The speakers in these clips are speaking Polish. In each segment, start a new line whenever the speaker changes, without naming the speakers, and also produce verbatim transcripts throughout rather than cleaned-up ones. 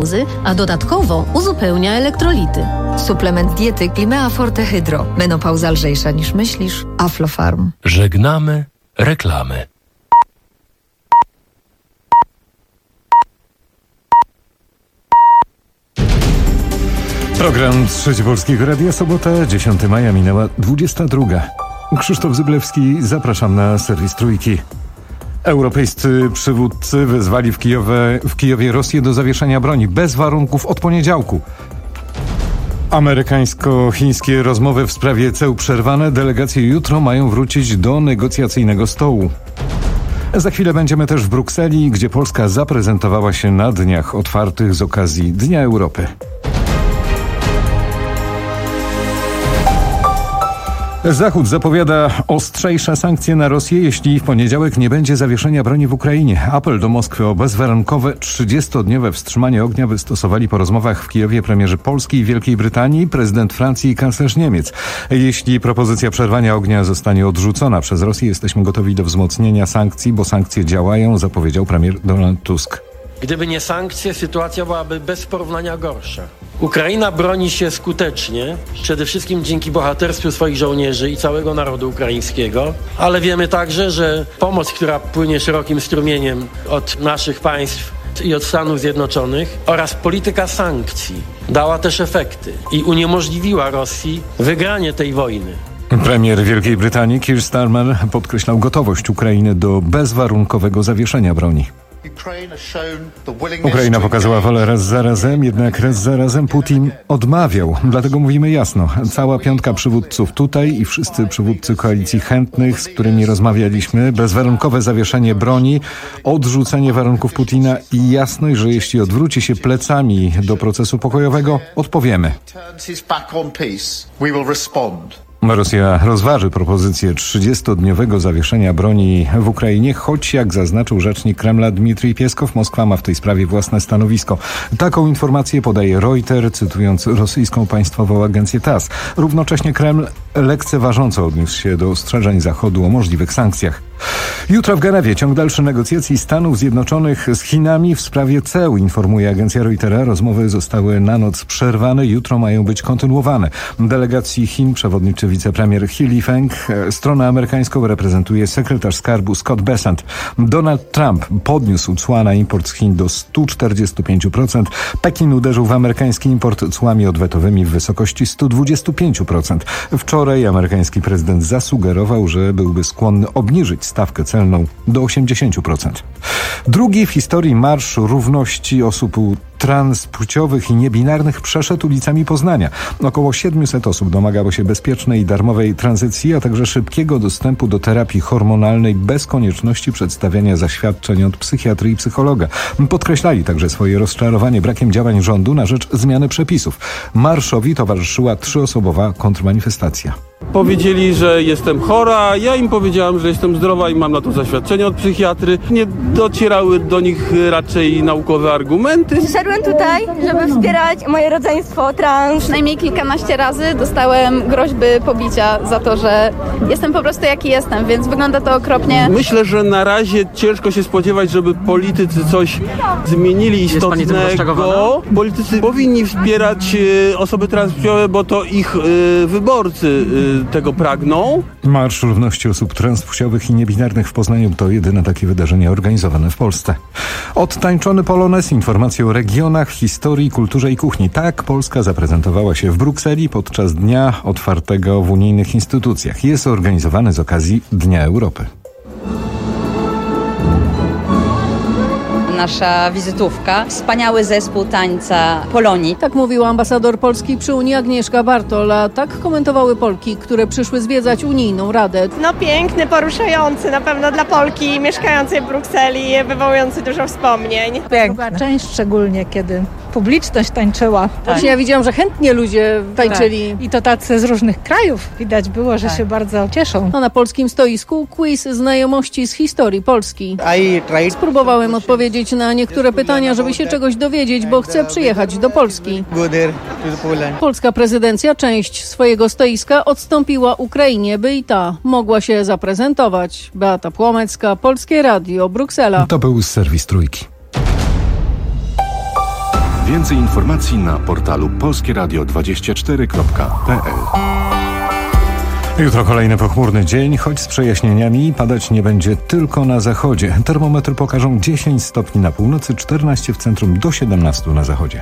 brązy, a dodatkowo uzupełnia elektrolity.
Suplement diety Climea Forte Hydro. Menopauza lżejsza niż myślisz. Aflofarm.
Żegnamy reklamy.
Program Trzeci Polskiego Radia, sobota, dziesiątego maja, minęła dwudziesta druga. Krzysztof Zyblewski, zapraszam na serwis Trójki. Europejscy przywódcy wezwali w Kijowie, w Kijowie Rosję do zawieszenia broni bez warunków od poniedziałku. Amerykańsko-chińskie rozmowy w sprawie ceł przerwane. Delegacje jutro mają wrócić do negocjacyjnego stołu. Za chwilę będziemy też w Brukseli, gdzie Polska zaprezentowała się na dniach otwartych z okazji Dnia Europy. Zachód zapowiada ostrzejsze sankcje na Rosję, jeśli w poniedziałek nie będzie zawieszenia broni w Ukrainie. Apel do Moskwy o bezwarunkowe trzydziestodniowe wstrzymanie ognia wystosowali po rozmowach w Kijowie premierzy Polski i Wielkiej Brytanii, prezydent Francji i kanclerz Niemiec. Jeśli propozycja przerwania ognia zostanie odrzucona przez Rosję, jesteśmy gotowi do wzmocnienia sankcji, bo sankcje działają, zapowiedział premier Donald Tusk.
Gdyby nie sankcje, sytuacja byłaby bez porównania gorsza. Ukraina broni się skutecznie, przede wszystkim dzięki bohaterstwu swoich żołnierzy i całego narodu ukraińskiego, ale wiemy także, że pomoc, która płynie szerokim strumieniem od naszych państw i od Stanów Zjednoczonych oraz polityka sankcji dała też efekty i uniemożliwiła Rosji wygranie tej wojny.
Premier Wielkiej Brytanii Keir Starmer podkreślał gotowość Ukrainy do bezwarunkowego zawieszenia broni. Ukraina pokazała wolę raz za razem, jednak raz za razem Putin odmawiał. Dlatego mówimy jasno, cała piątka przywódców tutaj i wszyscy przywódcy koalicji chętnych, z którymi rozmawialiśmy, bezwarunkowe zawieszenie broni, odrzucenie warunków Putina i jasność, że jeśli odwróci się plecami do procesu pokojowego, odpowiemy. Rosja rozważy propozycję trzydziestodniowego zawieszenia broni w Ukrainie, choć jak zaznaczył rzecznik Kremla Dmitrij Pieskow, Moskwa ma w tej sprawie własne stanowisko. Taką informację podaje Reuters, cytując rosyjską państwową agencję TASS. Równocześnie Kreml lekceważąco odniósł się do ostrzeżeń Zachodu o możliwych sankcjach. Jutro w Genewie ciąg dalszy negocjacji Stanów Zjednoczonych z Chinami w sprawie ceł, informuje agencja Reutera. Rozmowy zostały na noc przerwane, jutro mają być kontynuowane. Delegacji Chin przewodniczy wicepremier He Lifeng. Stronę amerykańską reprezentuje sekretarz skarbu Scott Bessent. Donald Trump podniósł cła na import z Chin do stu czterdziestu pięciu procent. Pekin uderzył w amerykański import cłami odwetowymi w wysokości stu dwudziestu pięciu procent. Wczoraj amerykański prezydent zasugerował, że byłby skłonny obniżyć stawkę celną do osiemdziesięciu procent. Drugi w historii Marsz Równości Osób transpłciowych i niebinarnych przeszedł ulicami Poznania. Około siedmiuset osób domagało się bezpiecznej i darmowej tranzycji, a także szybkiego dostępu do terapii hormonalnej bez konieczności przedstawiania zaświadczeń od psychiatry i psychologa. Podkreślali także swoje rozczarowanie brakiem działań rządu na rzecz zmiany przepisów. Marszowi towarzyszyła trzyosobowa kontrmanifestacja.
Powiedzieli, że jestem chora, ja im powiedziałam, że jestem zdrowa i mam na to zaświadczenie od psychiatry. Nie docierały do nich raczej naukowe argumenty.
Przyszedłem tutaj, żeby wspierać moje rodzeństwo trans.
Przynajmniej kilkanaście razy dostałem groźby pobicia za to, że jestem po prostu jaki jestem, więc wygląda to okropnie.
Myślę, że na razie ciężko się spodziewać, żeby politycy coś zmienili istotnego. Politycy powinni wspierać osoby transpłciowe, bo to ich y, wyborcy y, tego pragną.
Marsz Równości Osób Transpłciowych i Niebinarnych w Poznaniu to jedyne takie wydarzenie organizowane w Polsce. Odtańczony polonez, informacje o regionach, historii, kulturze i kuchni. Tak Polska zaprezentowała się w Brukseli podczas Dnia Otwartego w unijnych instytucjach. Jest organizowany z okazji Dnia Europy.
Nasza wizytówka. Wspaniały zespół tańca Polonii.
Tak mówiła ambasador Polski przy Unii Agnieszka Bartol, a tak komentowały Polki, które przyszły zwiedzać unijną radę.
No piękny, poruszający na pewno dla Polki mieszkającej w Brukseli, wywołujący dużo wspomnień.
Piękna część, szczególnie kiedy publiczność tańczyła.
Właśnie ja widziałam, że chętnie ludzie tańczyli.
Tak. I to tacy z różnych krajów. Widać było, że tak. się bardzo cieszą.
A na polskim stoisku quiz znajomości z historii Polski. Spróbowałem odpowiedzieć na niektóre pytania, żeby się czegoś dowiedzieć, bo chcę przyjechać do Polski. Polska prezydencja część swojego stoiska odstąpiła Ukrainie, by i ta mogła się zaprezentować. Beata Płomecka, Polskie Radio, Bruksela.
To był serwis Trójki.
Więcej informacji na portalu polskie radio dwadzieścia cztery kropka p l.
Jutro kolejny pochmurny dzień, choć z przejaśnieniami padać nie będzie tylko na zachodzie. Termometry pokażą dziesięć stopni na północy, czternaście w centrum, do siedemnastu na zachodzie.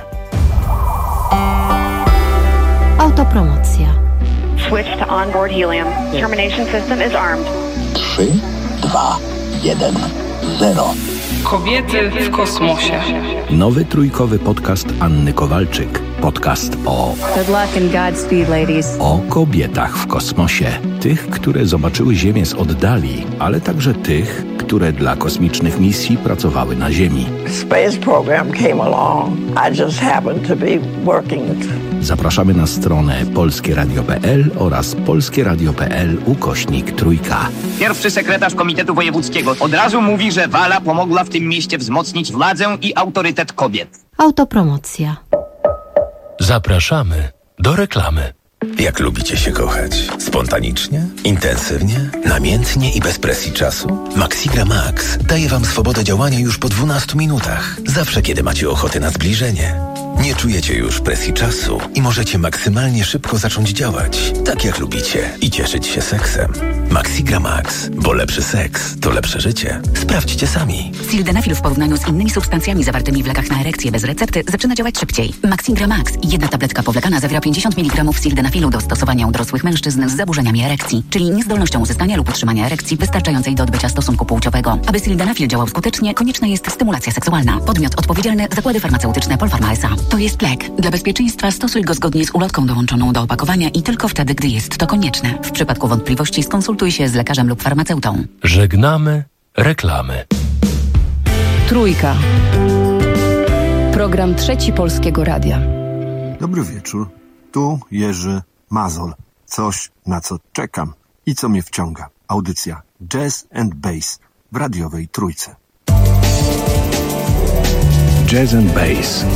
Autopromocja.
Switch to onboard helium. Termination system is armed.
trzy, dwa, jeden, zero.
Kobiety w kosmosie.
Nowy trójkowy podcast Anny Kowalczyk. Podcast o...
Good luck and Godspeed, ladies.
O kobietach w kosmosie. Tych, które zobaczyły Ziemię z oddali, ale także tych, które dla kosmicznych misji pracowały na Ziemi.
Space program came along. I just happened to be working.
Zapraszamy na stronę polskie radio kropka p l oraz polskie radio kropka p l ukośnik trójka.
Pierwszy sekretarz Komitetu Wojewódzkiego od razu mówi, że Wala pomogła w tym mieście wzmocnić władzę i autorytet kobiet.
Autopromocja.
Zapraszamy do reklamy.
Jak lubicie się kochać? Spontanicznie? Intensywnie? Namiętnie i bez presji czasu? Maxigra Max daje wam swobodę działania już po dwunastu minutach. Zawsze, kiedy macie ochotę na zbliżenie. Nie czujecie już presji czasu i możecie maksymalnie szybko zacząć działać, tak jak lubicie, i cieszyć się seksem. Maxigra Max, bo lepszy seks to lepsze życie. Sprawdźcie sami.
Sildenafil w porównaniu z innymi substancjami zawartymi w lekach na erekcję bez recepty zaczyna działać szybciej. Maxigra Max, jedna tabletka powlekana zawiera pięćdziesiąt miligramów sildenafilu do stosowania u dorosłych mężczyzn z zaburzeniami erekcji, czyli niezdolnością uzyskania lub utrzymania erekcji wystarczającej do odbycia stosunku płciowego. Aby sildenafil działał skutecznie, konieczna jest stymulacja seksualna. Podmiot odpowiedzialny: zakłady farmaceutyczne Polpharma S A. To jest lek. Dla bezpieczeństwa stosuj go zgodnie z ulotką dołączoną do opakowania i tylko wtedy, gdy jest to konieczne. W przypadku wątpliwości skonsultuj się z lekarzem lub farmaceutą.
Żegnamy reklamy.
Trójka. Program Trzeci Polskiego Radia.
Dobry wieczór. Tu Jerzy Mazol. Coś, na co czekam i co mnie wciąga. Audycja Jazz and Bass w radiowej Trójce.
Jazz and Bass.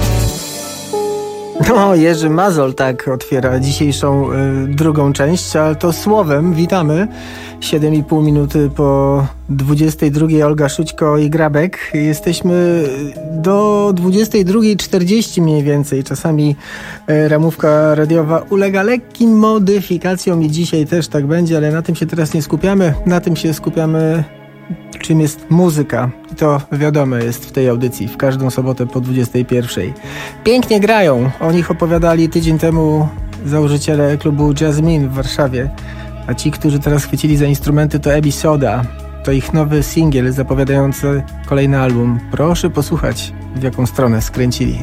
No, Jerzy Mazol tak otwiera dzisiejszą y, drugą część, ale to słowem witamy. siedem i pół minuty po dwudziestej drugiej Olga Szućko i Grabek. Jesteśmy do dwudziestej drugiej czterdzieści mniej więcej. Czasami y, ramówka radiowa ulega lekkim modyfikacjom i dzisiaj też tak będzie, ale na tym się teraz nie skupiamy. Na tym się skupiamy, czym jest muzyka. I to wiadome jest w tej audycji, w każdą sobotę po dwudziestej pierwszej. Pięknie grają. O nich opowiadali tydzień temu założyciele klubu Jasmine w Warszawie. A ci, którzy teraz chwycili za instrumenty, to Ebi Soda. To ich nowy singiel zapowiadający kolejny album. Proszę posłuchać, w jaką stronę skręcili.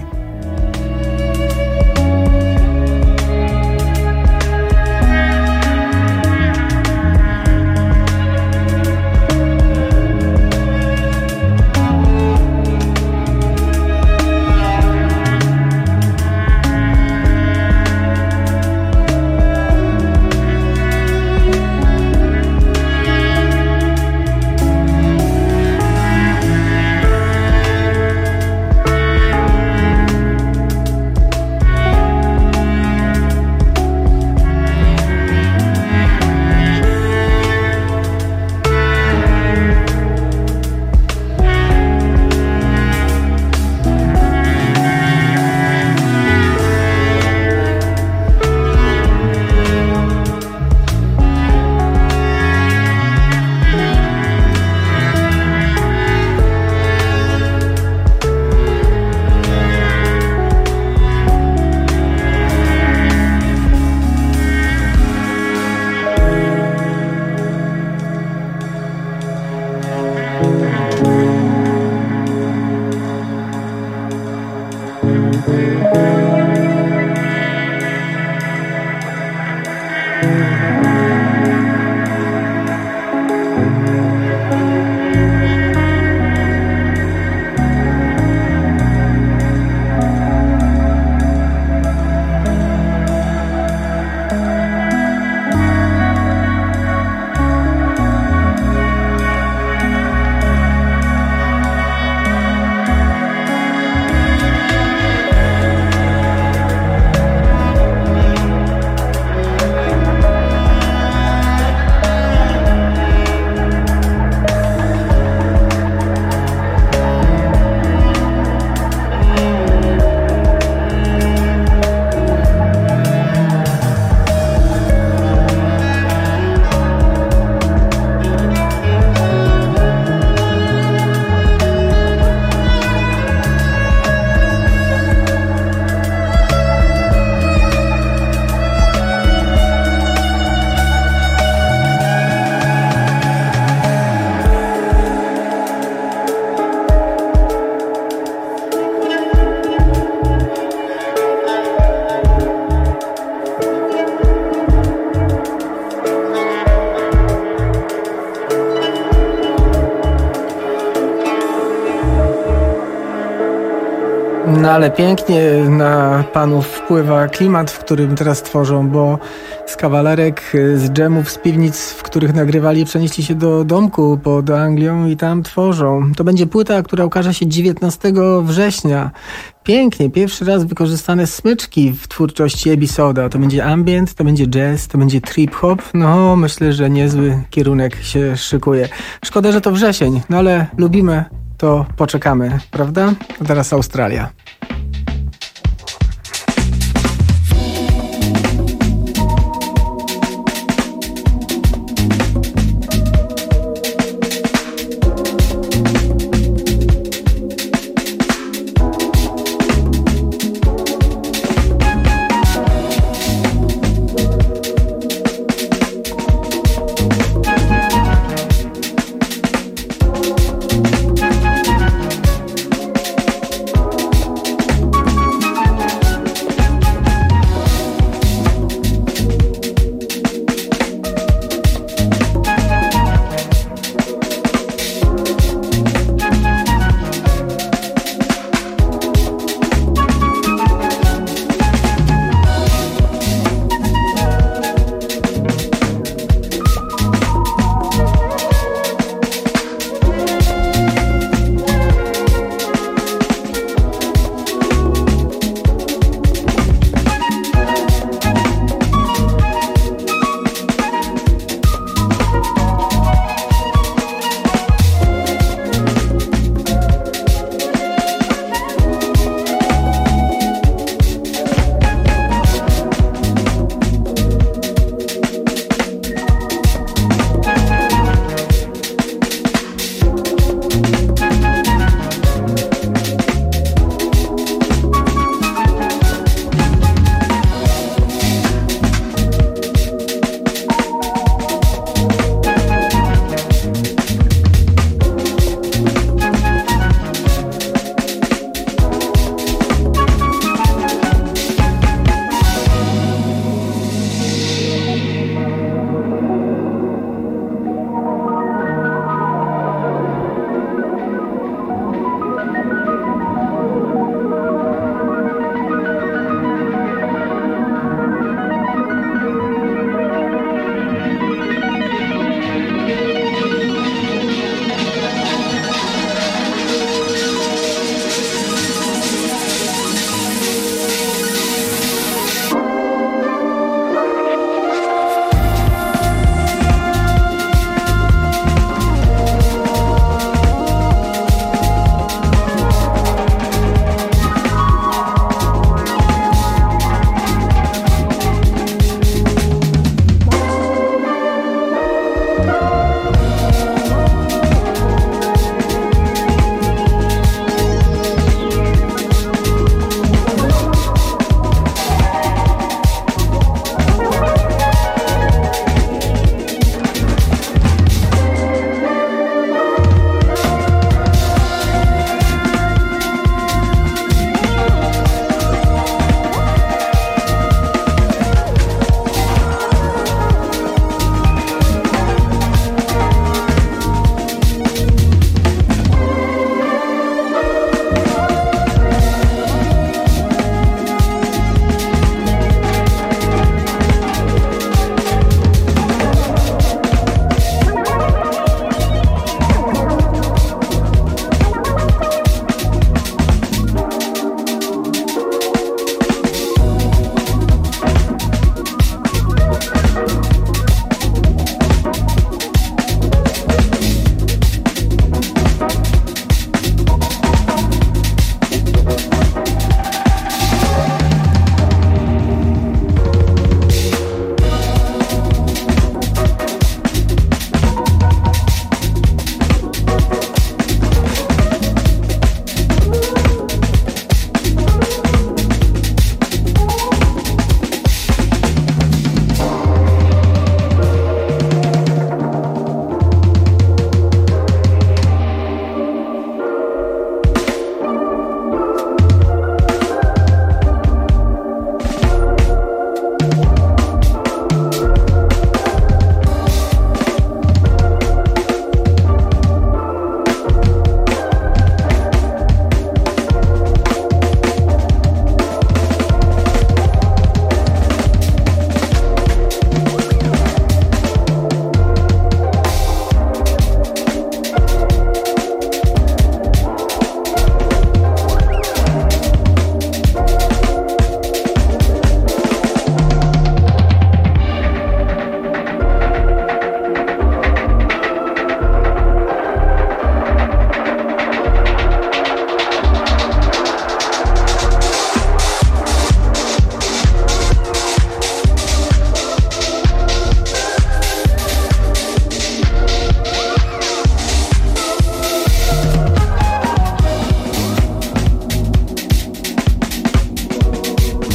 ale pięknie na panów wpływa klimat, w którym teraz tworzą, bo z kawalerek, z dżemów, z piwnic, w których nagrywali, przenieśli się do domku pod Anglią i tam tworzą. To będzie płyta, która ukaże się dziewiętnastego września. Pięknie, pierwszy raz wykorzystane smyczki w twórczości Ebisoda. To będzie ambient, to będzie jazz, to będzie trip-hop. No, myślę, że niezły kierunek się szykuje. Szkoda, że to wrzesień, no ale lubimy, to poczekamy, prawda? A teraz Australia.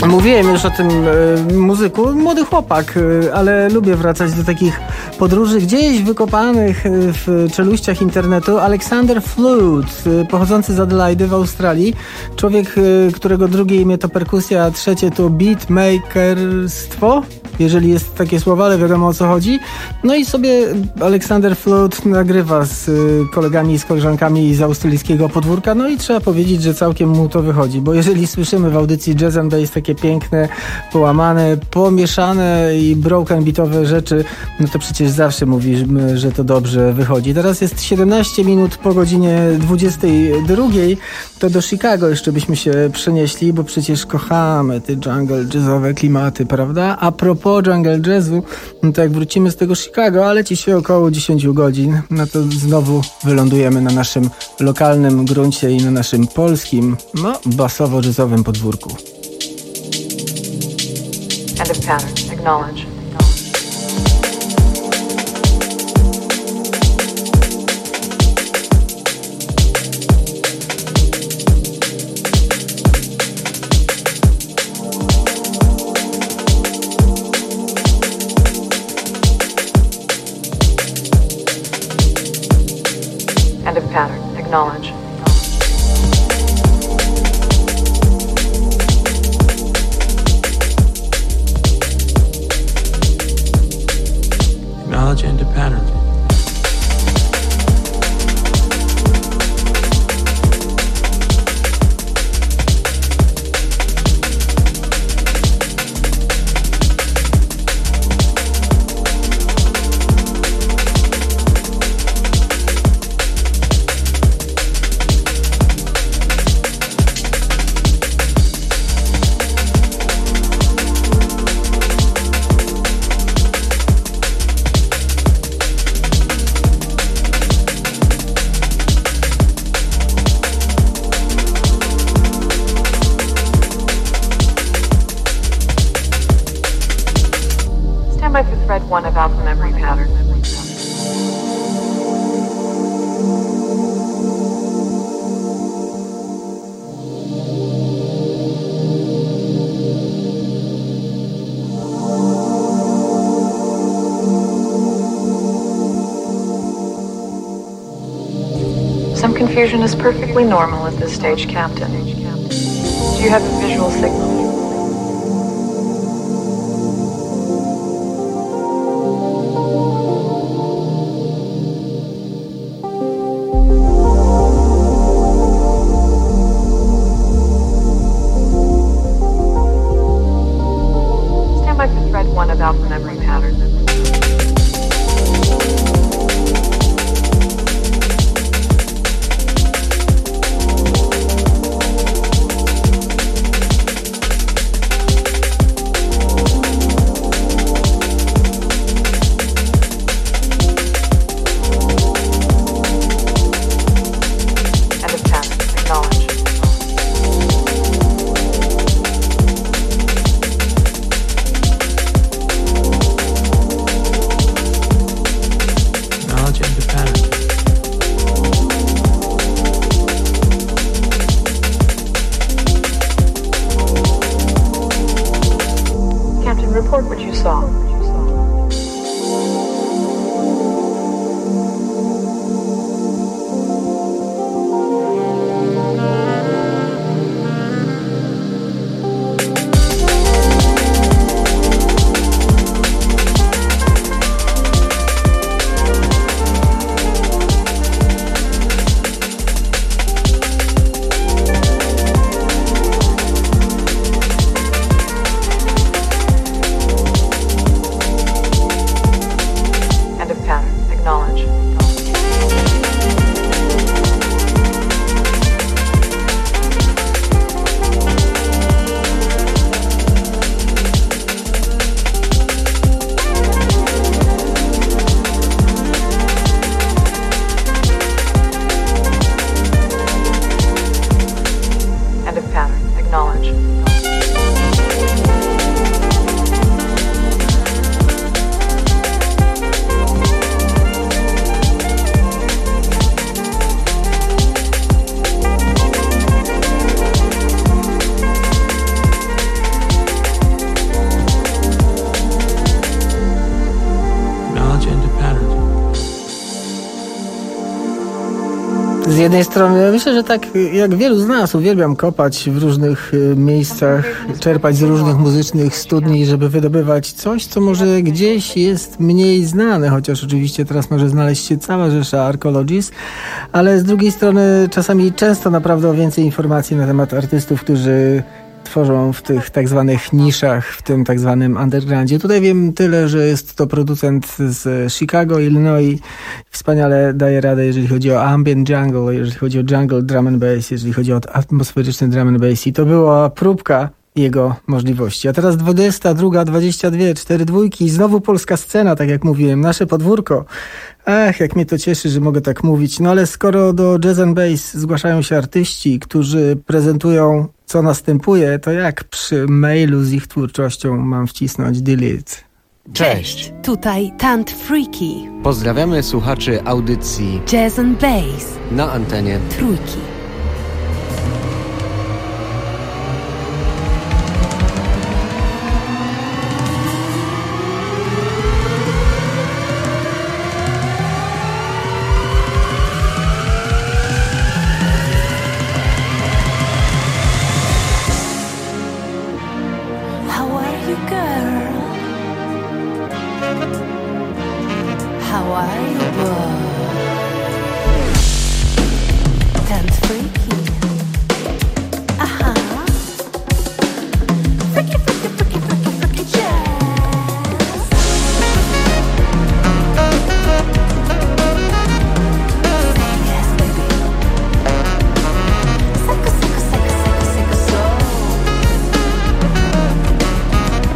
Mówiłem już o tym y, muzyku, młody chłopak, y, ale lubię wracać do takich podróży gdzieś wykopanych y, w czeluściach internetu. Alexander Flood, y, pochodzący z Adelaide w Australii. Człowiek, y, którego drugie imię to perkusja, a trzecie to beatmakerstwo, jeżeli jest takie słowo, ale wiadomo o co chodzi. No i sobie Alexander Flood nagrywa z y, kolegami i z koleżankami z australijskiego podwórka, no i trzeba powiedzieć, że całkiem mu to wychodzi, bo jeżeli słyszymy w audycji Jazz and Bass takie piękne, połamane, pomieszane i broken beatowe rzeczy, no to przecież zawsze mówimy, że to dobrze wychodzi. Teraz jest siedemnaście minut po godzinie dwudziestej drugiej, to do Chicago jeszcze byśmy się przenieśli, bo przecież kochamy te jungle jazzowe klimaty, prawda? A propos jungle jazzu, no to jak wrócimy z tego Chicago, a leci się około dziesięć godzin, no to znowu wylądujemy na naszym lokalnym gruncie i na naszym polskim, no basowo-jazzowym podwórku.
End of pattern. Acknowledge. End of pattern. Acknowledge.
Acknowledge end of pattern.
Thread one of alpha memory pattern. Some confusion is perfectly normal at this stage, Captain. Do you have a visual signal? One of alpha memory pattern. End of pattern. Acknowledge. Report what you saw.
Z jednej strony myślę, że tak jak wielu z nas uwielbiam kopać w różnych miejscach, czerpać z różnych muzycznych studni, żeby wydobywać coś, co może gdzieś jest mniej znane, chociaż oczywiście teraz może znaleźć się cała rzesza archeologist, ale z drugiej strony czasami często naprawdę o więcej informacji na temat artystów, którzy tworzą w tych tak zwanych niszach, w tym tak zwanym undergroundzie. Tutaj wiem tyle, że jest to producent z Chicago, Illinois. Wspaniale daje radę, jeżeli chodzi o ambient jungle, jeżeli chodzi o jungle drum and bass, jeżeli chodzi o atmosferyczny drum and bass. I to była próbka jego możliwości. A teraz dwudziesta druga, dwadzieścia dwie, cztery dwójki. Znowu polska scena, tak jak mówiłem, nasze podwórko. Ach, jak mnie to cieszy, że mogę tak mówić. No ale skoro do jazz and bass zgłaszają się artyści, którzy prezentują, co następuje, to jak przy mailu z ich twórczością mam wcisnąć delete?
Cześć,
tutaj Tant Freaky.
Pozdrawiamy słuchaczy audycji
Jazz and Bass
na antenie
Trójki.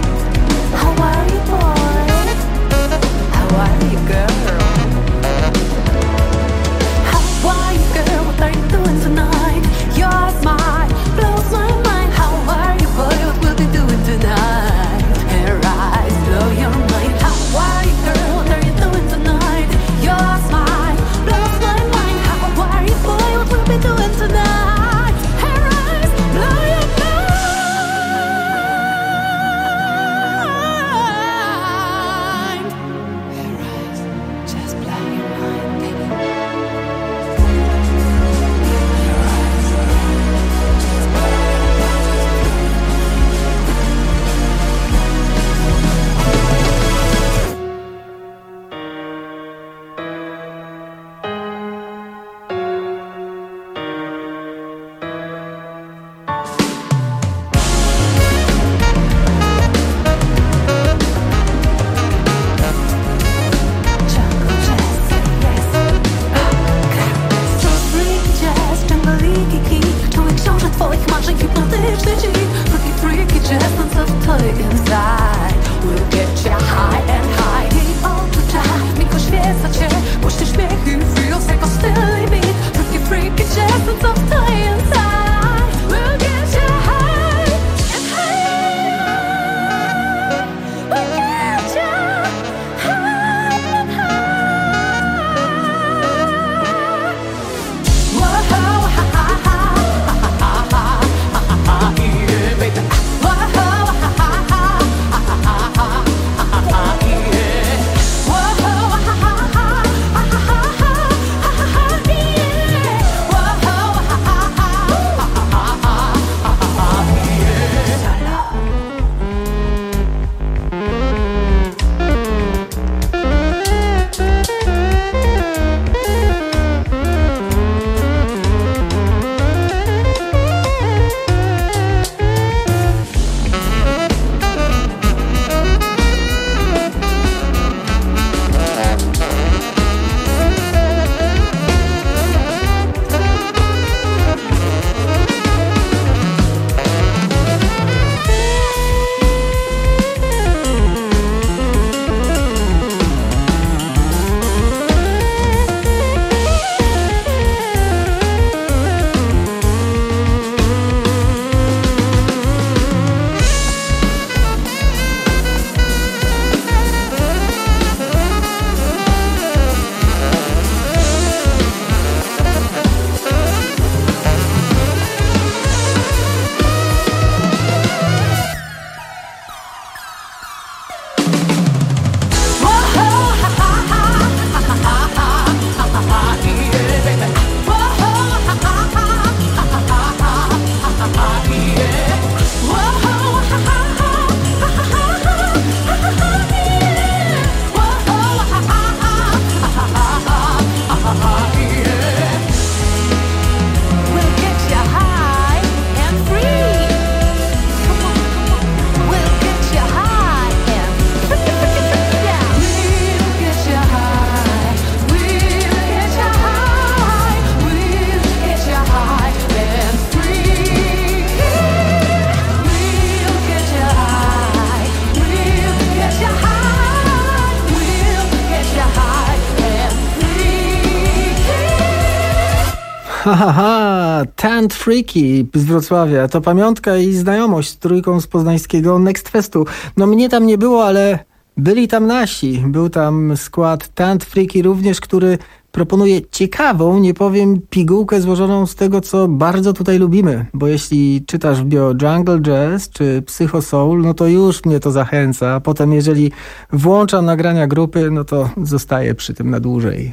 How are you, boy? How are you, girl?
Ha, ha, ha, Tant Freaky z Wrocławia. To pamiątka i znajomość z trójką z poznańskiego Next Festu. No mnie tam nie było, ale byli tam nasi. Był tam skład Tant Freaky również, który proponuje ciekawą, nie powiem, pigułkę złożoną z tego, co bardzo tutaj lubimy. Bo jeśli czytasz w bio Jungle Jazz czy Psycho Soul, no to już mnie to zachęca. A potem jeżeli włączam nagrania grupy, no to zostaję przy tym na dłużej.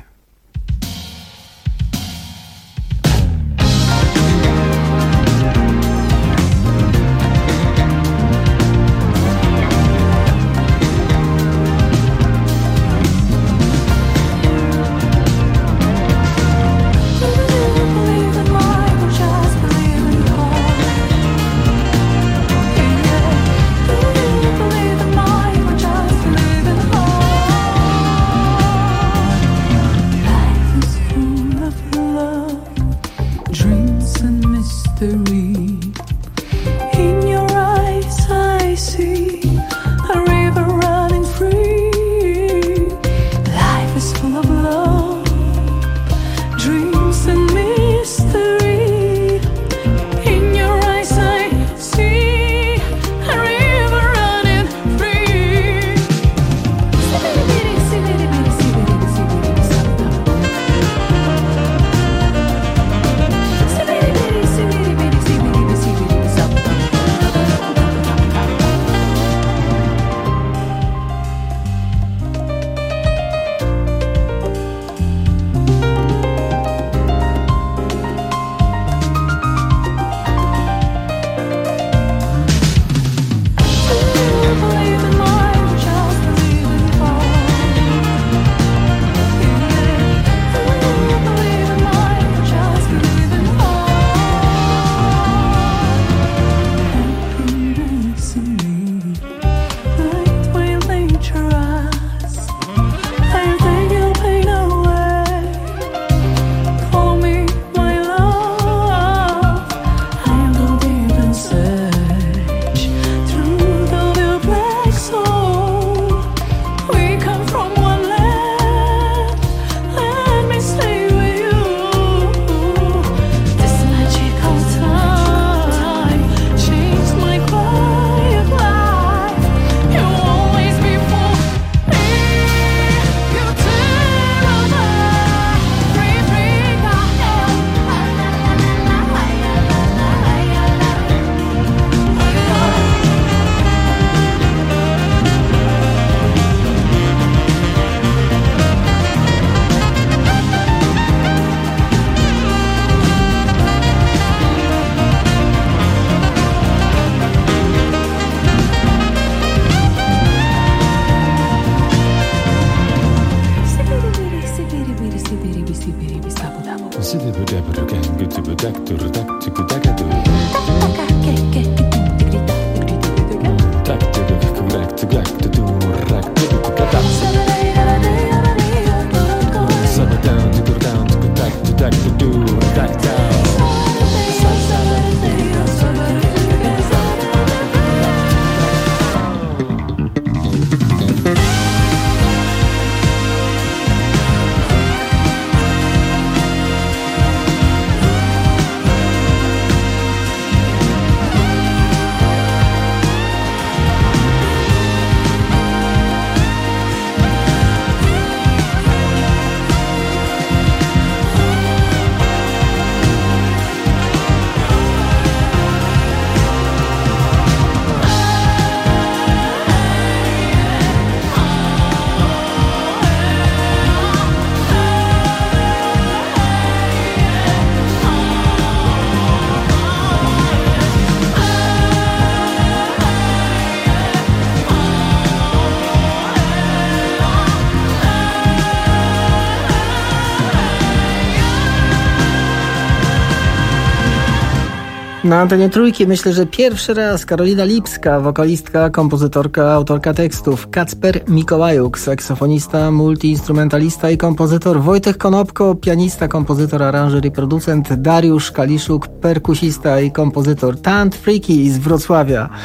Na antenie Trójki myślę, że pierwszy raz Karolina Lipska, wokalistka, kompozytorka, autorka tekstów, Kacper Mikołajuk, saksofonista, multiinstrumentalista i kompozytor, Wojtek Konopko, pianista, kompozytor, aranżer i producent, Dariusz Kaliszuk, perkusista i kompozytor, Tant Freaky z Wrocławia.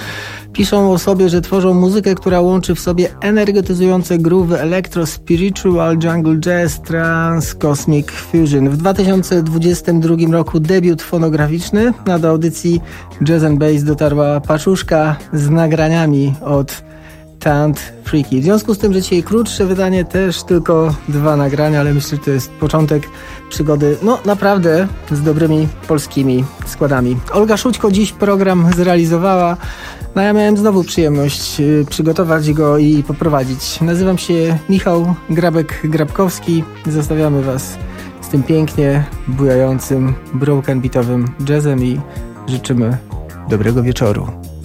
Piszą o sobie, że tworzą muzykę, która łączy w sobie energetyzujące groove'y electro, spiritual, jungle jazz, trance, cosmic fusion. W dwa tysiące dwudziestym drugim roku debiut fonograficzny, a do audycji Jazz and Bass dotarła paczuszka z nagraniami od Tant Freaky. W związku z tym, że dzisiaj krótsze wydanie, też tylko dwa nagrania, ale myślę, że to jest początek przygody, no naprawdę z dobrymi polskimi składami. Olga Szućko dziś program zrealizowała, no ja miałem znowu przyjemność y, przygotować go i poprowadzić. Nazywam się Michał Grabek-Grabkowski. Zostawiamy Was z tym pięknie bujającym, broken beatowym jazzem i życzymy dobrego wieczoru.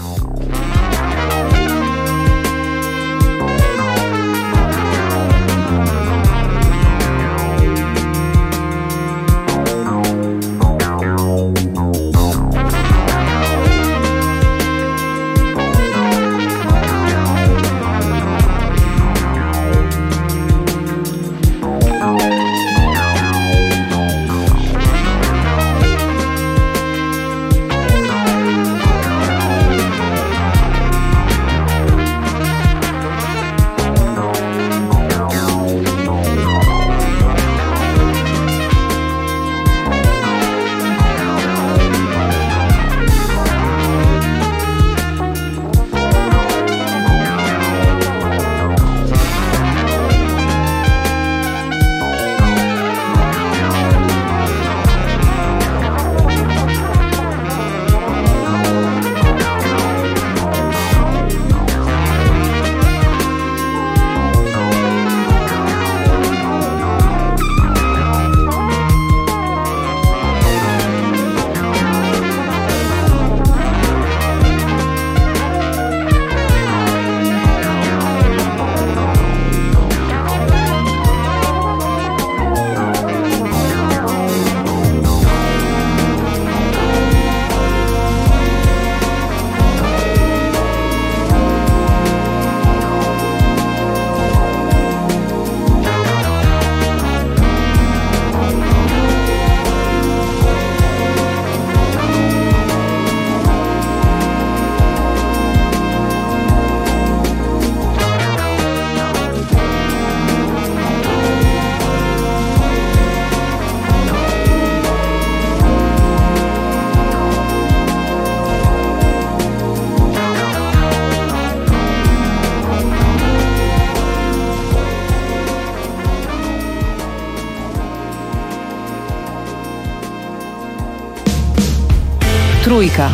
Trójka.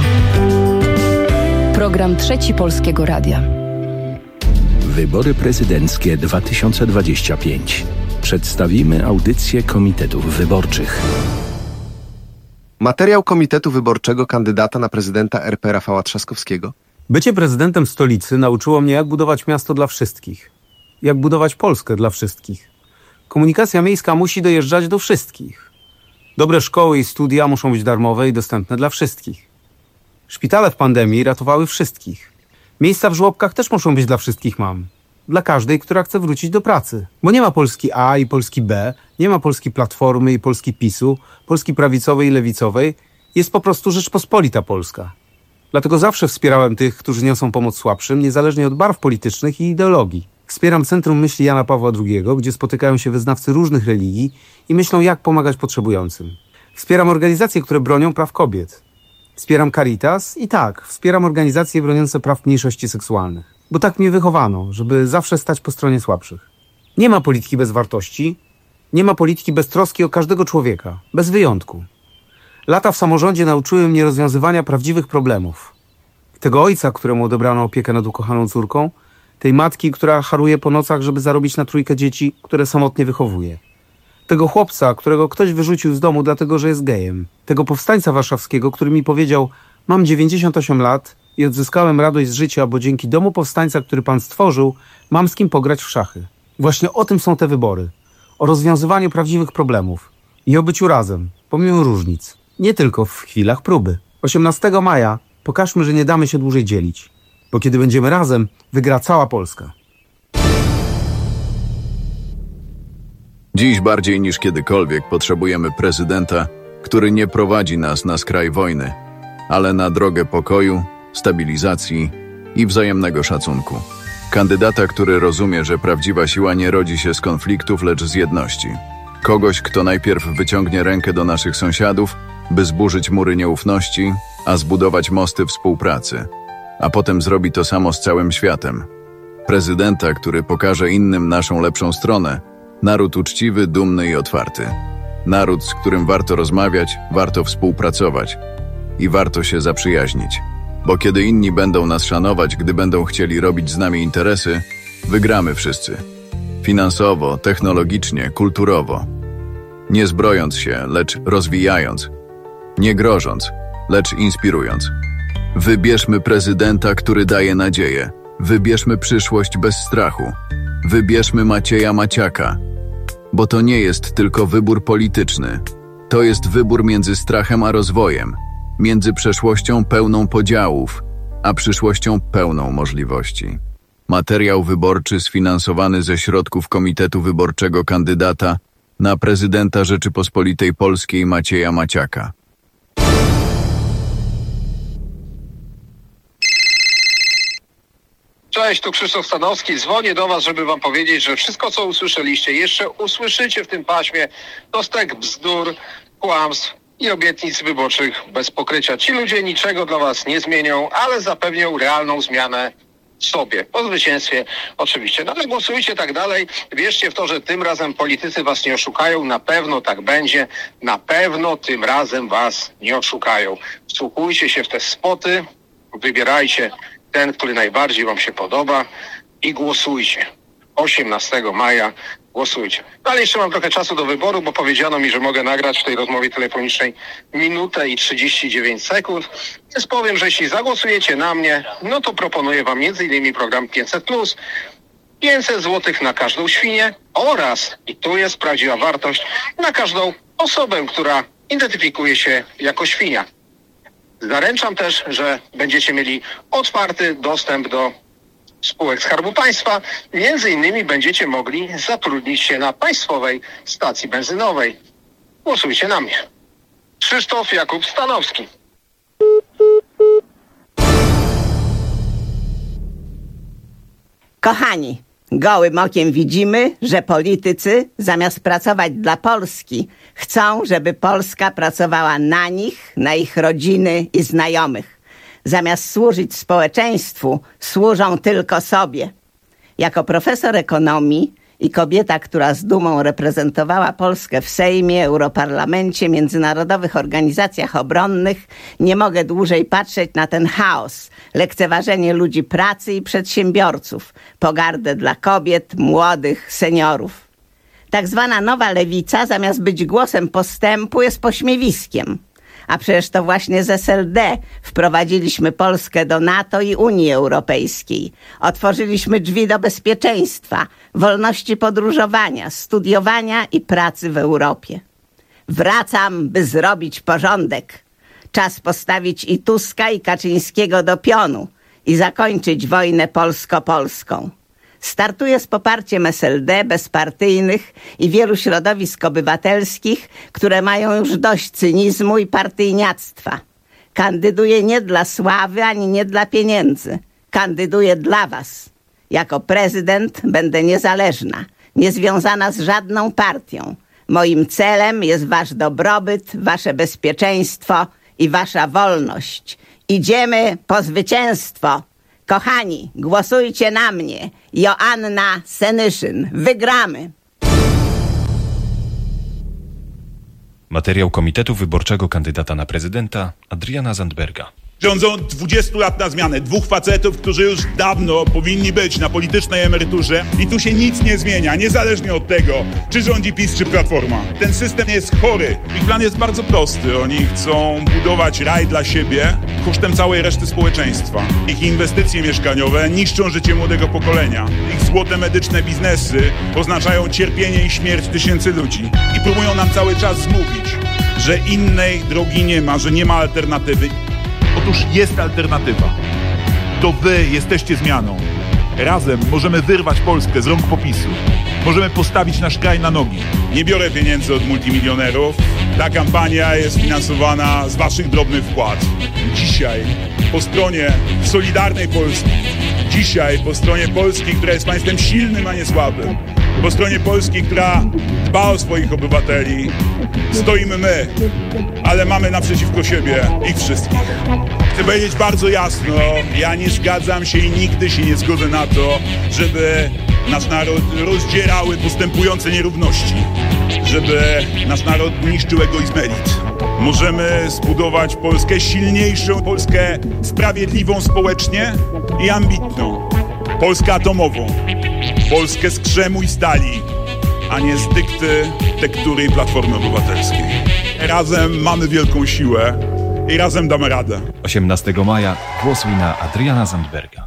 Program Trzeci Polskiego Radia.
Wybory prezydenckie dwa tysiące dwadzieścia pięć. Przedstawimy audycję komitetów wyborczych.
Materiał Komitetu Wyborczego kandydata na prezydenta R P Rafała Trzaskowskiego.
Bycie prezydentem stolicy nauczyło mnie, jak budować miasto dla wszystkich. Jak budować Polskę dla wszystkich. Komunikacja miejska musi dojeżdżać do wszystkich. Dobre szkoły i studia muszą być darmowe i dostępne dla wszystkich. Szpitale w pandemii ratowały wszystkich. Miejsca w żłobkach też muszą być dla wszystkich mam. Dla każdej, która chce wrócić do pracy. Bo nie ma Polski A i Polski B, nie ma Polski Platformy i Polski PiSu, Polski prawicowej i lewicowej. Jest po prostu Rzeczpospolita Polska. Dlatego zawsze wspierałem tych, którzy niosą pomoc słabszym, niezależnie od barw politycznych i ideologii. Wspieram Centrum Myśli Jana Pawła drugiego, gdzie spotykają się wyznawcy różnych religii i myślą, jak pomagać potrzebującym. Wspieram organizacje, które bronią praw kobiet. Wspieram Caritas i tak, wspieram organizacje broniące praw mniejszości seksualnych. Bo tak mnie wychowano, żeby zawsze stać po stronie słabszych. Nie ma polityki bez wartości, nie ma polityki bez troski o każdego człowieka, bez wyjątku. Lata w samorządzie nauczyły mnie rozwiązywania prawdziwych problemów. Tego ojca, któremu odebrano opiekę nad ukochaną córką, tej matki, która haruje po nocach, żeby zarobić na trójkę dzieci, które samotnie wychowuje. Tego chłopca, którego ktoś wyrzucił z domu dlatego, że jest gejem. Tego powstańca warszawskiego, który mi powiedział: mam dziewięćdziesiąt osiem lat i odzyskałem radość z życia, bo dzięki domu powstańca, który pan stworzył, mam z kim pograć w szachy. Właśnie o tym są te wybory. O rozwiązywaniu prawdziwych problemów. I o byciu razem, pomimo różnic. Nie tylko w chwilach próby. osiemnastego maja pokażmy, że nie damy się dłużej dzielić. Bo kiedy będziemy razem, wygra cała Polska.
Dziś bardziej niż kiedykolwiek potrzebujemy prezydenta, który nie prowadzi nas na skraj wojny, ale na drogę pokoju, stabilizacji i wzajemnego szacunku. Kandydata, który rozumie, że prawdziwa siła nie rodzi się z konfliktów, lecz z jedności. Kogoś, kto najpierw wyciągnie rękę do naszych sąsiadów, by zburzyć mury nieufności, a zbudować mosty współpracy, a potem zrobi to samo z całym światem. Prezydenta, który pokaże innym naszą lepszą stronę. Naród uczciwy, dumny i otwarty. Naród, z którym warto rozmawiać, warto współpracować i warto się zaprzyjaźnić. Bo kiedy inni będą nas szanować, gdy będą chcieli robić z nami interesy, wygramy wszyscy. Finansowo, technologicznie, kulturowo. Nie zbrojąc się, lecz rozwijając. Nie grożąc, lecz inspirując. Wybierzmy prezydenta, który daje nadzieję. Wybierzmy przyszłość bez strachu. Wybierzmy Macieja Maciaka. Bo to nie jest tylko wybór polityczny. To jest wybór między strachem a rozwojem. Między przeszłością pełną podziałów, a przyszłością pełną możliwości. Materiał wyborczy sfinansowany ze środków Komitetu Wyborczego kandydata na prezydenta Rzeczypospolitej Polskiej Macieja Maciaka.
Cześć, tu Krzysztof Stanowski. Dzwonię do was, żeby wam powiedzieć, że wszystko, co usłyszeliście, jeszcze usłyszycie w tym paśmie, to stek bzdur, kłamstw i obietnic wyborczych bez pokrycia. Ci ludzie niczego dla was nie zmienią, ale zapewnią realną zmianę sobie. Po zwycięstwie oczywiście. No ale głosujcie tak dalej. Wierzcie w to, że tym razem politycy was nie oszukają. Na pewno tak będzie. Na pewno tym razem was nie oszukają. Wsłuchujcie się w te spoty. Wybierajcie ten, który najbardziej wam się podoba i głosujcie. osiemnastego maja głosujcie. No ale jeszcze mam trochę czasu do wyboru, bo powiedziano mi, że mogę nagrać w tej rozmowie telefonicznej minutę i trzydzieści dziewięć sekund. Więc powiem, że jeśli zagłosujecie na mnie, no to proponuję wam między innymi program pięćset plus, pięćset złotych na każdą świnię oraz, i tu jest prawdziwa wartość, na każdą osobę, która identyfikuje się jako świnia. Zaręczam też, że będziecie mieli otwarty dostęp do spółek Skarbu Państwa. Między innymi będziecie mogli zatrudnić się na państwowej stacji benzynowej. Głosujcie na mnie. Krzysztof Jakub Stanowski.
Kochani, gołym okiem widzimy, że politycy zamiast pracować dla Polski, chcą, żeby Polska pracowała na nich, na ich rodziny i znajomych. Zamiast służyć społeczeństwu, służą tylko sobie. Jako profesor ekonomii i kobieta, która z dumą reprezentowała Polskę w Sejmie, Europarlamencie, międzynarodowych organizacjach obronnych, nie mogę dłużej patrzeć na ten chaos, lekceważenie ludzi pracy i przedsiębiorców, pogardę dla kobiet, młodych, seniorów. Tak zwana nowa lewica, zamiast być głosem postępu, jest pośmiewiskiem. A przecież to właśnie z S L D wprowadziliśmy Polskę do NATO i Unii Europejskiej. Otworzyliśmy drzwi do bezpieczeństwa, wolności podróżowania, studiowania i pracy w Europie. Wracam, by zrobić porządek. Czas postawić i Tuska, i Kaczyńskiego do pionu i zakończyć wojnę polsko-polską. Startuję z poparciem S L D, bezpartyjnych i wielu środowisk obywatelskich, które mają już dość cynizmu i partyjniactwa. Kandyduję nie dla sławy, ani nie dla pieniędzy. Kandyduję dla was. Jako prezydent będę niezależna, niezwiązana z żadną partią. Moim celem jest wasz dobrobyt, wasze bezpieczeństwo i wasza wolność. Idziemy po zwycięstwo. Kochani, głosujcie na mnie. Joanna Senyszyn. Wygramy.
Materiał Komitetu Wyborczego kandydata na prezydenta Adriana Zandberga.
Rządzą dwadzieścia lat na zmianę. Dwóch facetów, którzy już dawno powinni być na politycznej emeryturze i tu się nic nie zmienia, niezależnie od tego, czy rządzi PiS, czy Platforma. Ten system jest chory. Ich plan jest bardzo prosty. Oni chcą budować raj dla siebie kosztem całej reszty społeczeństwa. Ich inwestycje mieszkaniowe niszczą życie młodego pokolenia. Ich złote medyczne biznesy oznaczają cierpienie i śmierć tysięcy ludzi. I próbują nam cały czas zmówić, że innej drogi nie ma, że nie ma alternatywy. Otóż jest alternatywa. To wy jesteście zmianą. Razem możemy wyrwać Polskę z rąk PiSu. możemy postawić nasz kraj na nogi. Nie biorę pieniędzy od multimilionerów. Ta kampania jest finansowana z waszych drobnych wpłat. Dzisiaj po stronie Solidarnej Polski, dzisiaj po stronie Polski, która jest państwem silnym, a nie słabym, po stronie Polski, która dba o swoich obywateli, stoimy my, ale mamy naprzeciwko siebie ich wszystkich. Chcę powiedzieć bardzo jasno, ja nie zgadzam się i nigdy się nie zgodzę na to, żeby nasz naród rozdzierały postępujące nierówności, żeby nasz naród niszczył egoizm elit. Możemy zbudować Polskę silniejszą, Polskę sprawiedliwą społecznie i ambitną. Polskę atomową, Polskę z krzemu i stali, a nie z dykty tektury i Platformy Obywatelskiej. Razem mamy wielką siłę i razem damy radę.
osiemnastego maja głosuj na Adriana Zandberga.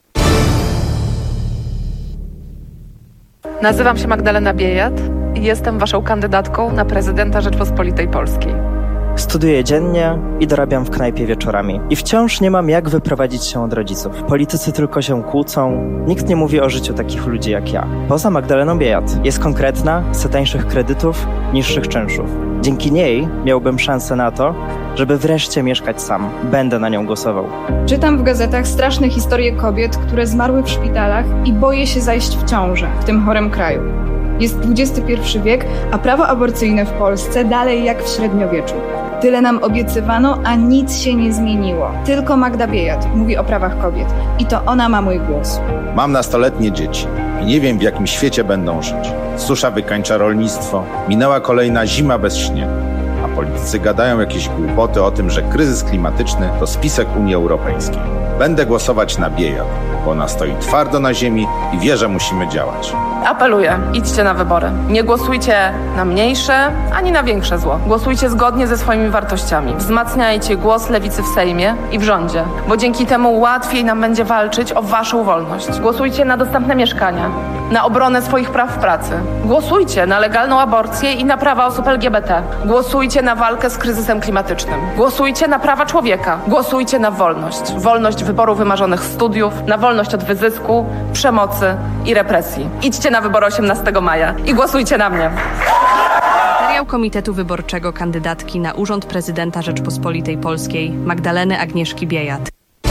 Nazywam się Magdalena Biejat i jestem waszą kandydatką na prezydenta Rzeczpospolitej Polskiej.
Studiuję dziennie i dorabiam w knajpie wieczorami. I wciąż nie mam jak wyprowadzić się od rodziców. Politycy tylko się kłócą. Nikt nie mówi o życiu takich ludzi jak ja. Poza Magdaleną Biejat. Jest konkretna, chce tańszych kredytów, niższych czynszów. Dzięki niej miałbym szansę na to, żeby wreszcie mieszkać sam. Będę na nią głosował.
Czytam w gazetach straszne historie kobiet, które zmarły w szpitalach i boję się zajść w ciążę w tym chorym kraju. Jest dwudziesty pierwszy wiek, a prawo aborcyjne w Polsce dalej jak w średniowieczu. Tyle nam obiecywano, a nic się nie zmieniło. Tylko Magda Biejat mówi o prawach kobiet. I to ona ma mój głos.
Mam nastoletnie dzieci i nie wiem, w jakim świecie będą żyć. Susza wykańcza rolnictwo, minęła kolejna zima bez śniegu. A politycy gadają jakieś głupoty o tym, że kryzys klimatyczny to spisek Unii Europejskiej. Będę głosować na Biejat, bo ona stoi twardo na ziemi i wie, że musimy działać.
Apeluję, idźcie na wybory. Nie głosujcie na mniejsze, ani na większe zło. Głosujcie zgodnie ze swoimi wartościami. Wzmacniajcie głos lewicy w Sejmie i w rządzie, bo dzięki temu łatwiej nam będzie walczyć o waszą wolność. Głosujcie na dostępne mieszkania, na obronę swoich praw w pracy. Głosujcie na legalną aborcję i na prawa osób L G B T. Głosujcie na walkę z kryzysem klimatycznym. Głosujcie na prawa człowieka. Głosujcie na wolność. Wolność wyboru wymarzonych studiów, na wolność od wyzysku, przemocy i represji. Idźcie na wybory osiemnastego maja i głosujcie na mnie.
Materiał Komitetu Wyborczego kandydatki na urząd prezydenta Rzeczpospolitej Polskiej Magdaleny Agnieszki Biejat.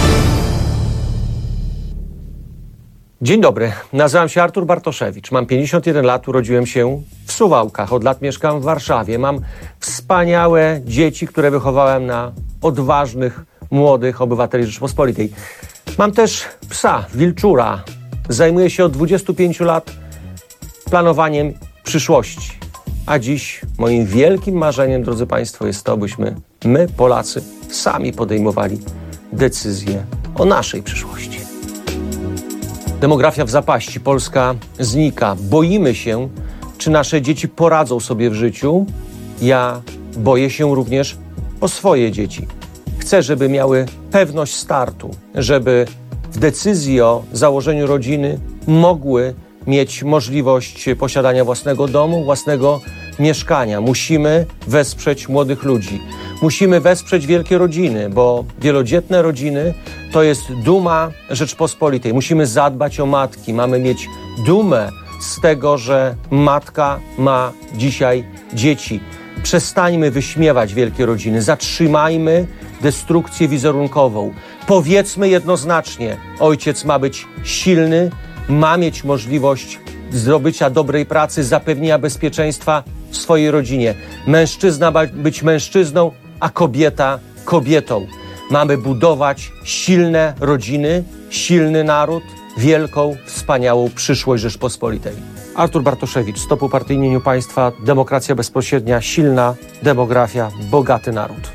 Dzień dobry, nazywam się Artur Bartoszewicz, mam pięćdziesiąt jeden lat, urodziłem się w Suwałkach, od lat mieszkam w Warszawie. Mam wspaniałe dzieci, które wychowałem na odważnych, młodych obywateli Rzeczpospolitej. Mam też psa, wilczura. Zajmuję się od dwudziestu pięciu lat planowaniem przyszłości. A dziś moim wielkim marzeniem, drodzy Państwo, jest to, byśmy my, Polacy, sami podejmowali decyzje o naszej przyszłości. Demografia w zapaści, Polska znika. Boimy się, czy nasze dzieci poradzą sobie w życiu. Ja boję się również o swoje dzieci. Chcę, żeby miały pewność startu, żeby w decyzji o założeniu rodziny mogły mieć możliwość posiadania własnego domu, własnego mieszkania. Musimy wesprzeć młodych ludzi. Musimy wesprzeć wielkie rodziny, bo wielodzietne rodziny to jest duma Rzeczpospolitej. Musimy zadbać o matki. Mamy mieć dumę z tego, że matka ma dzisiaj dzieci. Przestańmy wyśmiewać wielkie rodziny. Zatrzymajmy destrukcję wizerunkową. Powiedzmy jednoznacznie, ojciec ma być silny, ma mieć możliwość zdobycia dobrej pracy, zapewnienia bezpieczeństwa w swojej rodzinie. Mężczyzna ma być mężczyzną, a kobieta kobietą. Mamy budować silne rodziny, silny naród, wielką, wspaniałą przyszłość Rzeczpospolitej. Artur Bartoszewicz, Stop upartyjnieniu państwa, demokracja bezpośrednia, silna demografia, bogaty naród.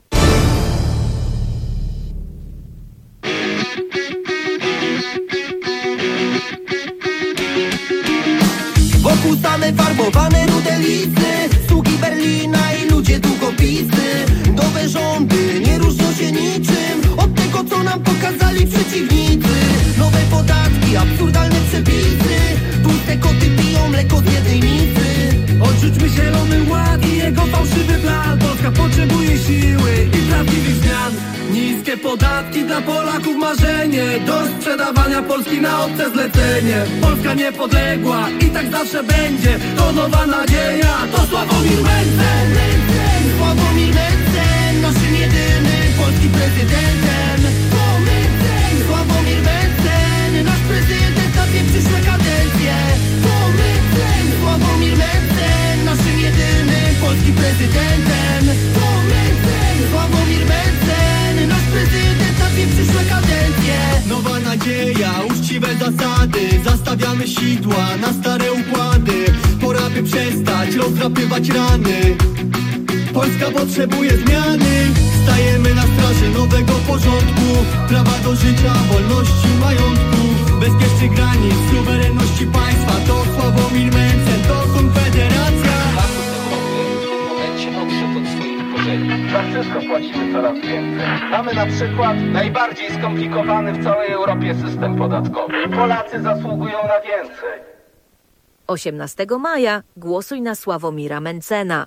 Wokół same farbowane rude listy, sługi Berlina i ludzie długopisy. Nowe rządy nie różnią się niczym od tego, co nam pokazali przeciwnicy. Nowe podatki, absurdalne przepisy, tłuste koty piją mleko z jednej misy.
Odrzućmy zielony ład i jego fałszywy plan. Polska potrzebuje siły i prawdziwych zmian. Niskie Niskie podatki dla Polaków marzenie, do sprzedawania Polski na obce zlecenie. Polska niepodległa i tak zawsze będzie, to nowa nadzieja, to Sławomir Mencen.
Sławomir Mencen, naszym jedynym polskim prezydentem. To Mencen, Sławomir Mencen, nasz prezydent na dwie przyszłe kadencje. To Mencen, Sławomir Mencen, naszym jedynym polskim prezydentem. To Mencen, Sławomir Mencen, nasz prezydent na dwie przyszłe kadencje.
Nowa nadzieja, uczciwe zasady, zastawiamy sidła na stare układy. Pora by przestać rozdrapywać rany. Polska potrzebuje zmiany. Stajemy na straży nowego porządku, prawa do życia, wolności, majątku, bezpiecznych granic, suwerenności państwa. To Sławomir Mencen, to Konfederacja.
W momencie odszedł od swoich korzeni. Za wszystko płacimy coraz więcej. Mamy na przykład najbardziej skomplikowany w całej Europie system podatkowy. Polacy zasługują na więcej.
osiemnastego maja głosuj na Sławomira Mencena.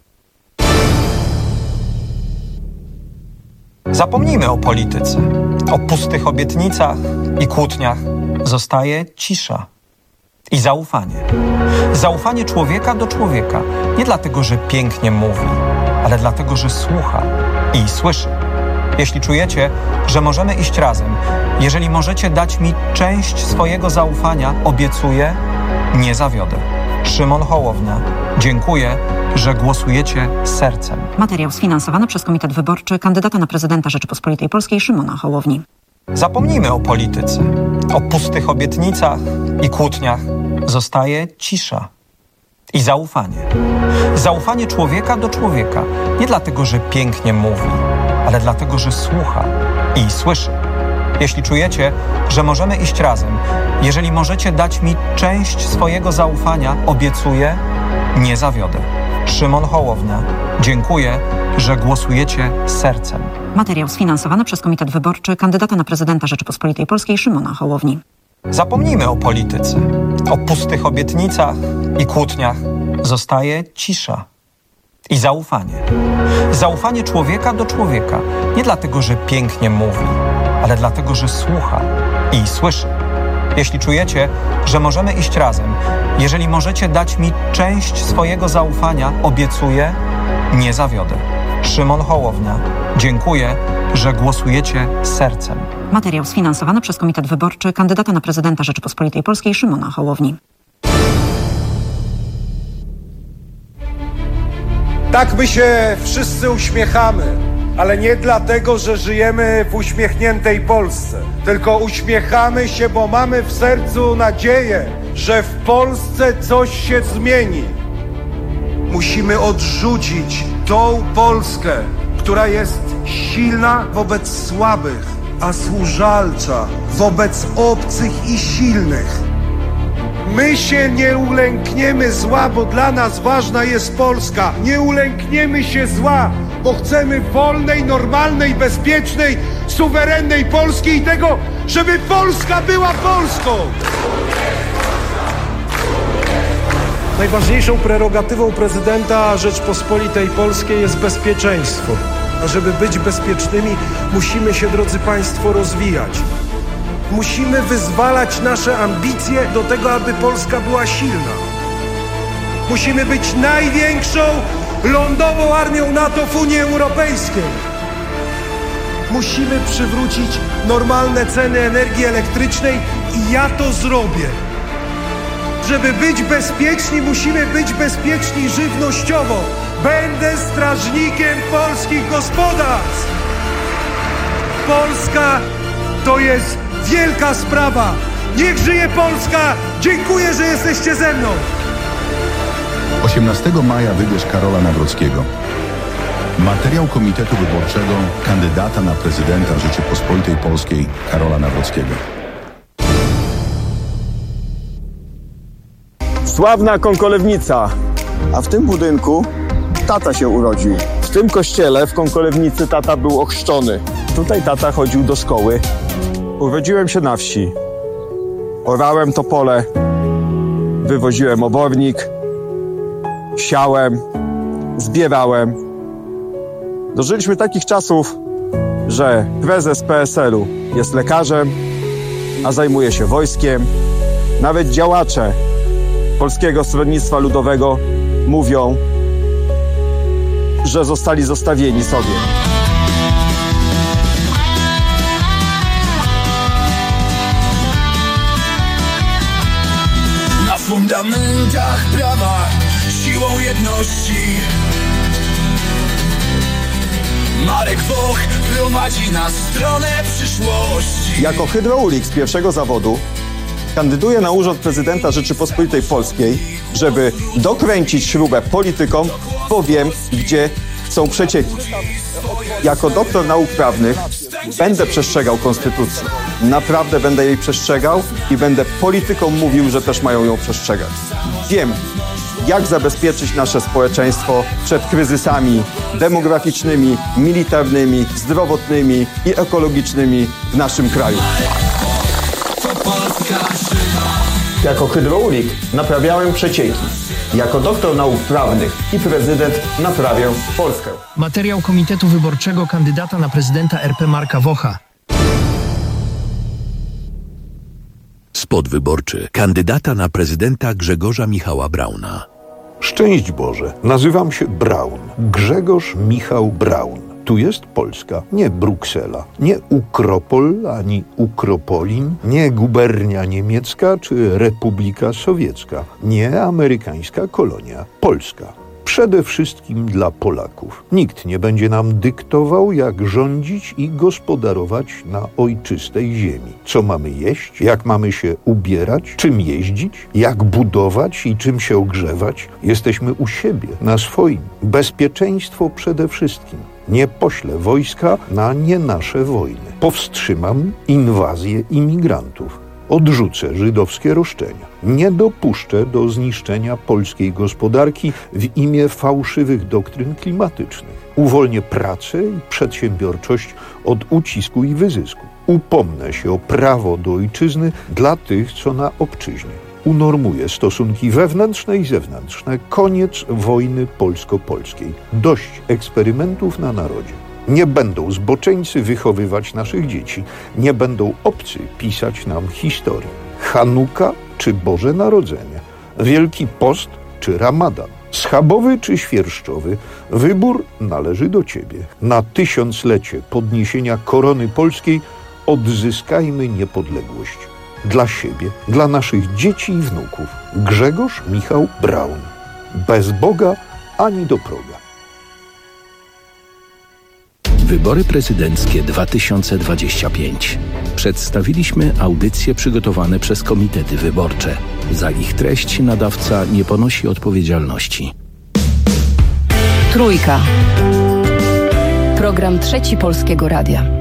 Zapomnijmy o polityce, o pustych obietnicach i kłótniach. Zostaje cisza i zaufanie. Zaufanie człowieka do człowieka. Nie dlatego, że pięknie mówi, ale dlatego, że słucha i słyszy. Jeśli czujecie, że możemy iść razem, jeżeli możecie dać mi część swojego zaufania, obiecuję, nie zawiodę. Szymon Hołownia. Dziękuję, że głosujecie sercem.
Materiał sfinansowany przez Komitet Wyborczy kandydata na prezydenta Rzeczypospolitej Polskiej Szymona Hołowni.
Zapomnijmy o polityce, o pustych obietnicach i kłótniach. Zostaje cisza i zaufanie. Zaufanie człowieka do człowieka. Nie dlatego, że pięknie mówi, ale dlatego, że słucha i słyszy. Jeśli czujecie, że możemy iść razem, jeżeli możecie dać mi część swojego zaufania, obiecuję, nie zawiodę. Szymon Hołownia. Dziękuję, że głosujecie sercem.
Materiał sfinansowany przez Komitet Wyborczy kandydata na prezydenta Rzeczypospolitej Polskiej Szymona Hołowni.
Zapomnijmy o polityce, o pustych obietnicach i kłótniach. Zostaje cisza i zaufanie. Zaufanie człowieka do człowieka. Nie dlatego, że pięknie mówi, ale dlatego, że słucha i słyszy. Jeśli czujecie, że możemy iść razem, jeżeli możecie dać mi część swojego zaufania, obiecuję, nie zawiodę. Szymon Hołownia. Dziękuję, że głosujecie sercem.
Materiał sfinansowany przez Komitet Wyborczy kandydata na prezydenta Rzeczypospolitej Polskiej Szymona Hołowni.
Tak my się wszyscy uśmiechamy, ale nie dlatego, że żyjemy w uśmiechniętej Polsce, tylko uśmiechamy się, bo mamy w sercu nadzieję, że w Polsce coś się zmieni. Musimy odrzucić tą Polskę, która jest silna wobec słabych, a służalcza wobec obcych i silnych. My się nie ulękniemy zła, bo dla nas ważna jest Polska. Nie ulękniemy się zła, bo chcemy wolnej, normalnej, bezpiecznej, suwerennej Polski i tego, żeby Polska była Polską.
Najważniejszą prerogatywą prezydenta Rzeczpospolitej Polskiej jest bezpieczeństwo. A żeby być bezpiecznymi, musimy się, drodzy Państwo, rozwijać. Musimy wyzwalać nasze ambicje do tego, aby Polska była silna. Musimy być największą lądową armią NATO w Unii Europejskiej. Musimy przywrócić normalne ceny energii elektrycznej i ja to zrobię. Żeby być bezpieczni, musimy być bezpieczni żywnościowo. Będę strażnikiem polskich gospodarstw. Polska to jest wielka sprawa. Niech żyje Polska! Dziękuję, że jesteście ze mną.
osiemnastego maja wybierz Karola Nawrockiego. Materiał Komitetu Wyborczego kandydata na prezydenta Rzeczypospolitej Polskiej Karola Nawrockiego.
Sławna Konkolewnica. A w tym budynku tata się urodził. W tym kościele w Konkolewnicy tata był ochrzczony. Tutaj tata chodził do szkoły. Urodziłem się na wsi. Orałem to pole, wywoziłem obornik, siałem, zbierałem. Dożyliśmy takich czasów, że prezes P S L u jest lekarzem, a zajmuje się wojskiem. Nawet działacze Polskiego Stronnictwa Ludowego mówią, że zostali zostawieni sobie.
Na fundamentach prawa, siłą jedności Marek Woch prowadzi na stronę przyszłości.
Jako hydraulik z pierwszego zawodu kandyduję na urząd prezydenta Rzeczypospolitej Polskiej, żeby dokręcić śrubę politykom, bo wiem, gdzie chcą przecieki. Jako doktor nauk prawnych będę przestrzegał konstytucji. Naprawdę będę jej przestrzegał i będę politykom mówił, że też mają ją przestrzegać. Wiem, jak zabezpieczyć nasze społeczeństwo przed kryzysami demograficznymi, militarnymi, zdrowotnymi i ekologicznymi w naszym kraju. Jako hydraulik naprawiałem przecieki. Jako doktor nauk prawnych i prezydent naprawię Polskę.
Materiał Komitetu Wyborczego kandydata na prezydenta R P Marka Wocha.
Spot wyborczy kandydata na prezydenta Grzegorza Michała Brauna.
Szczęść Boże, nazywam się Braun. Grzegorz Michał Braun. Tu jest Polska, nie Bruksela, nie Ukropol ani Ukropolin, nie gubernia niemiecka czy Republika Sowiecka, nie amerykańska kolonia. Polska. Przede wszystkim dla Polaków. Nikt nie będzie nam dyktował, jak rządzić i gospodarować na ojczystej ziemi. Co mamy jeść, jak mamy się ubierać, czym jeździć, jak budować i czym się ogrzewać. Jesteśmy u siebie, na swoim. Bezpieczeństwo przede wszystkim. Nie poślę wojska na nie nasze wojny. Powstrzymam inwazję imigrantów. Odrzucę żydowskie roszczenia. Nie dopuszczę do zniszczenia polskiej gospodarki w imię fałszywych doktryn klimatycznych. Uwolnię pracę i przedsiębiorczość od ucisku i wyzysku. Upomnę się o prawo do ojczyzny dla tych, co na obczyźnie. Unormuję stosunki wewnętrzne i zewnętrzne. Koniec wojny polsko-polskiej. Dość eksperymentów na narodzie. Nie będą zboczeńcy wychowywać naszych dzieci. Nie będą obcy pisać nam historii. Chanuka czy Boże Narodzenie. Wielki Post czy Ramadan. Schabowy czy świerszczowy. Wybór należy do Ciebie. Na tysiąclecie podniesienia korony polskiej odzyskajmy niepodległość. Dla siebie, dla naszych dzieci i wnuków. Grzegorz Michał Braun. Bez Boga ani do proga.
Wybory prezydenckie dwa tysiące dwadzieścia pięć. Przedstawiliśmy audycje przygotowane przez komitety wyborcze. Za ich treść nadawca nie ponosi odpowiedzialności.
Trójka. Program Trzeci Polskiego Radia.